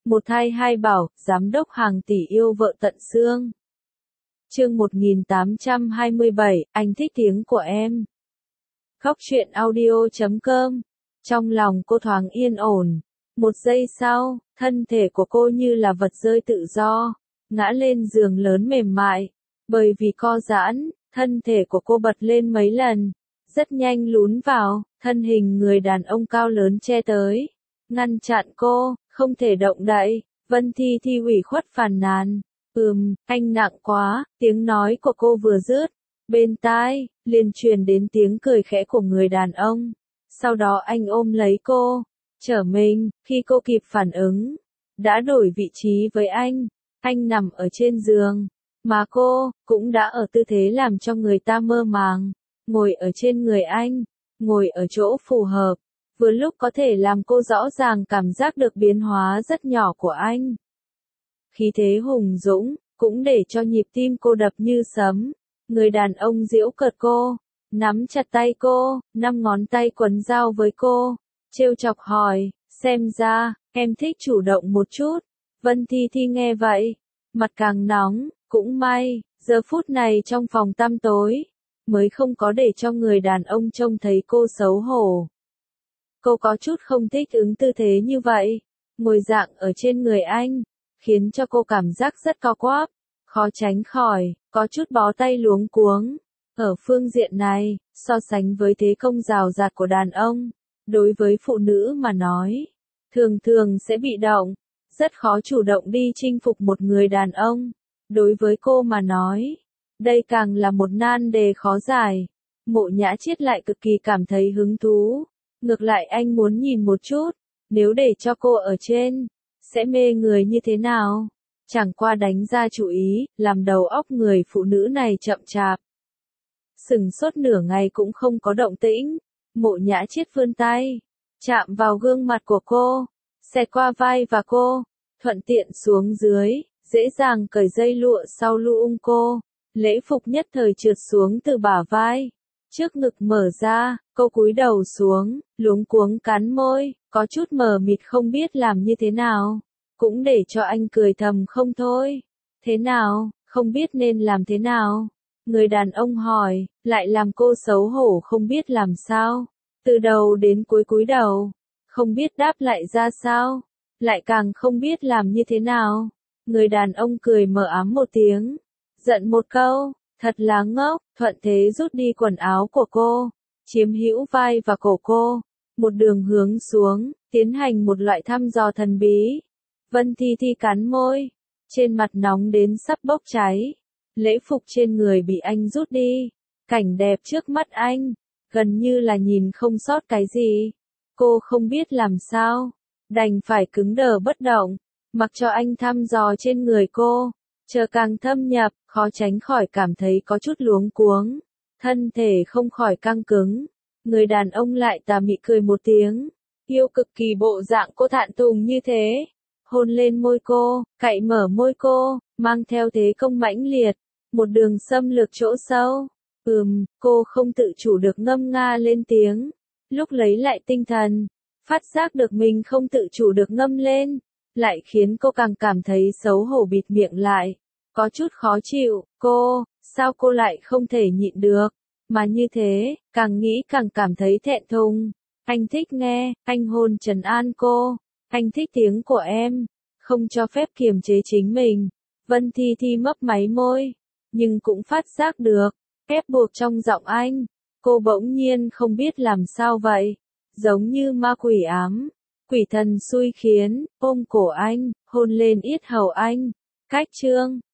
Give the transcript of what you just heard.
Một thai hai bảo, giám đốc hàng tỷ yêu vợ tận xương. Chương 1827, anh thích tiếng của em. Khóc chuyện audio.com. Trong lòng cô thoáng yên ổn. Một giây sau, thân thể của cô như là vật rơi tự do, ngã lên giường lớn mềm mại. Bởi vì co giãn, thân thể của cô bật lên mấy lần, rất nhanh lún vào, thân hình người đàn ông cao lớn che tới, ngăn chặn cô, không thể động đậy. Vân Thi Thi ủy khuất phàn nàn, anh nặng quá, tiếng nói của cô vừa dứt, bên tai, liền truyền đến tiếng cười khẽ của người đàn ông. Sau đó anh ôm lấy cô, trở mình, khi cô kịp phản ứng, đã đổi vị trí với anh nằm ở trên giường, mà cô, cũng đã ở tư thế làm cho người ta mơ màng, ngồi ở trên người anh, ngồi ở chỗ phù hợp, vừa lúc có thể làm cô rõ ràng cảm giác được biến hóa rất nhỏ của anh. Khí thế hùng dũng, cũng để cho nhịp tim cô đập như sấm. Người đàn ông giễu cợt cô, nắm chặt tay cô, 5 ngón tay quấn dao với cô, trêu chọc hỏi, xem ra, em thích chủ động một chút. Vân Thi Thi nghe vậy, mặt càng nóng, cũng may, giờ phút này trong phòng tăm tối, mới không có để cho người đàn ông trông thấy cô xấu hổ. Cô có chút không thích ứng tư thế như vậy, ngồi dạng ở trên người anh, khiến cho cô cảm giác rất co quắp, khó tránh khỏi, có chút bó tay luống cuống. Ở phương diện này, so sánh với thế công rào rạt của đàn ông, đối với phụ nữ mà nói, thường thường sẽ bị động, rất khó chủ động đi chinh phục một người đàn ông. Đối với cô mà nói, đây càng là một nan đề khó giải. Mộ Nhã Chiết lại cực kỳ cảm thấy hứng thú. Ngược lại anh muốn nhìn một chút, nếu để cho cô ở trên, sẽ mê người như thế nào? Chẳng qua đánh ra chủ ý, làm đầu óc người phụ nữ này chậm chạp. Sừng sốt nửa ngày cũng không có động tĩnh. Mộ Nhã Chiết vươn tay, chạm vào gương mặt của cô, xẹt qua vai và cô, thuận tiện xuống dưới, dễ dàng cởi dây lụa sau lưng cô. Lễ phục nhất thời trượt xuống từ bả vai, trước ngực mở ra, cô cúi đầu xuống, luống cuống cắn môi, có chút mờ mịt không biết làm như thế nào, cũng để cho anh cười thầm không thôi. Thế nào, không biết nên làm thế nào? Người đàn ông hỏi, lại làm cô xấu hổ không biết làm sao, từ đầu đến cuối cúi đầu, không biết đáp lại ra sao, lại càng không biết làm như thế nào. Người đàn ông cười mờ ám một tiếng, giận một câu, thật là ngốc, thuận thế rút đi quần áo của cô, chiếm hữu vai và cổ cô, một đường hướng xuống, tiến hành một loại thăm dò thần bí. Vân Thi Thi cắn môi, trên mặt nóng đến sắp bốc cháy. Lễ phục trên người bị anh rút đi, cảnh đẹp trước mắt anh, gần như là nhìn không sót cái gì. Cô không biết làm sao, đành phải cứng đờ bất động, mặc cho anh thăm dò trên người cô, chờ càng thâm nhập, khó tránh khỏi cảm thấy có chút luống cuống, thân thể không khỏi căng cứng. Người đàn ông lại tà mị cười một tiếng, yêu cực kỳ bộ dạng cô thẹn thùng như thế, hôn lên môi cô, cạy mở môi cô, mang theo thế công mãnh liệt, một đường xâm lược chỗ sâu. Cô không tự chủ được ngâm nga lên tiếng, lúc lấy lại tinh thần, phát giác được mình không tự chủ được ngâm lên, lại khiến cô càng cảm thấy xấu hổ bịt miệng lại, có chút khó chịu. Sao cô lại không thể nhịn được, mà như thế, càng nghĩ càng cảm thấy thẹn thùng. Anh thích nghe, anh hôn trấn an cô, anh thích tiếng của em, không cho phép kiềm chế chính mình. Vân Thi Thi mấp máy môi, nhưng cũng phát giác được, ép buộc trong giọng anh, cô bỗng nhiên không biết làm sao vậy, giống như ma quỷ ám, quỷ thần xui khiến, ôm cổ anh, hôn lên yết hầu anh. Cách chương